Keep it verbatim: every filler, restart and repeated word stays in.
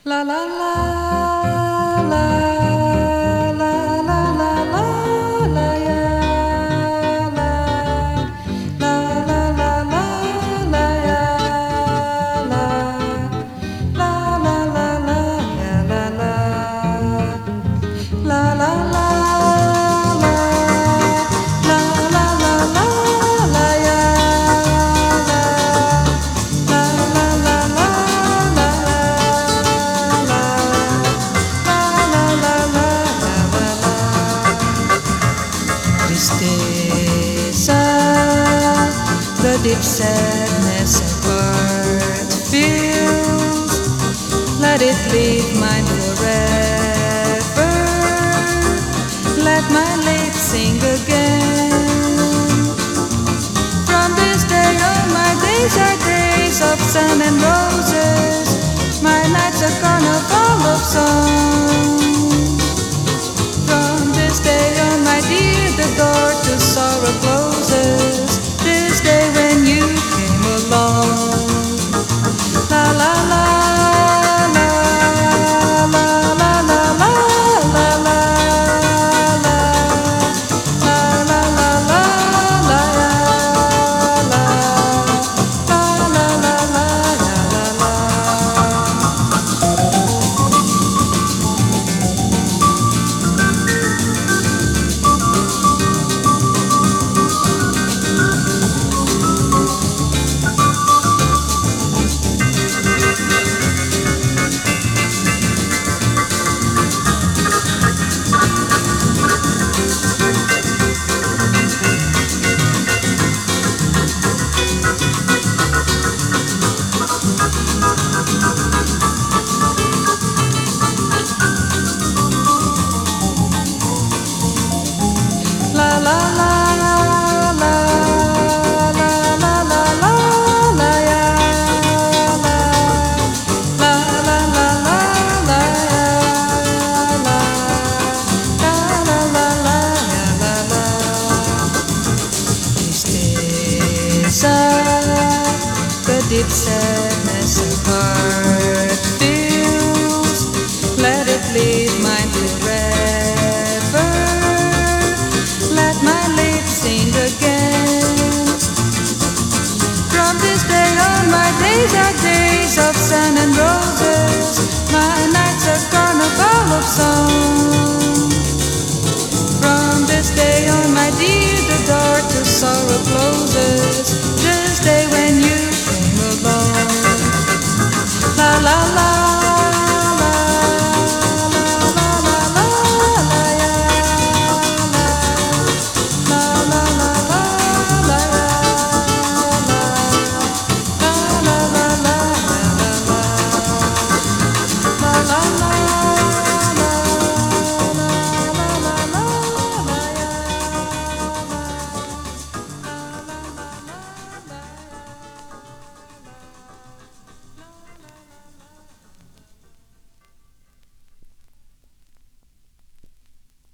La la la la la la la la la ya la la la la la la ya la la la la la ya la la la la la Tristeza, the deep sadness of heart feels. Let it leave mine forever. Let my lips sing again. From this day on, my days are days of sun and roses. My nights are carnival of song. From this day on, my dear, the door to sorrow closes. This day when you came along. La la la la la la la la la la la la la la la la The deep sadness of heart feels. Let it leave mine forever. Let my lips sing again. From this day on, my days are days of sun and roses. My nights are carnival of song. From this day on, my dear, the door to sorrow closes. This day when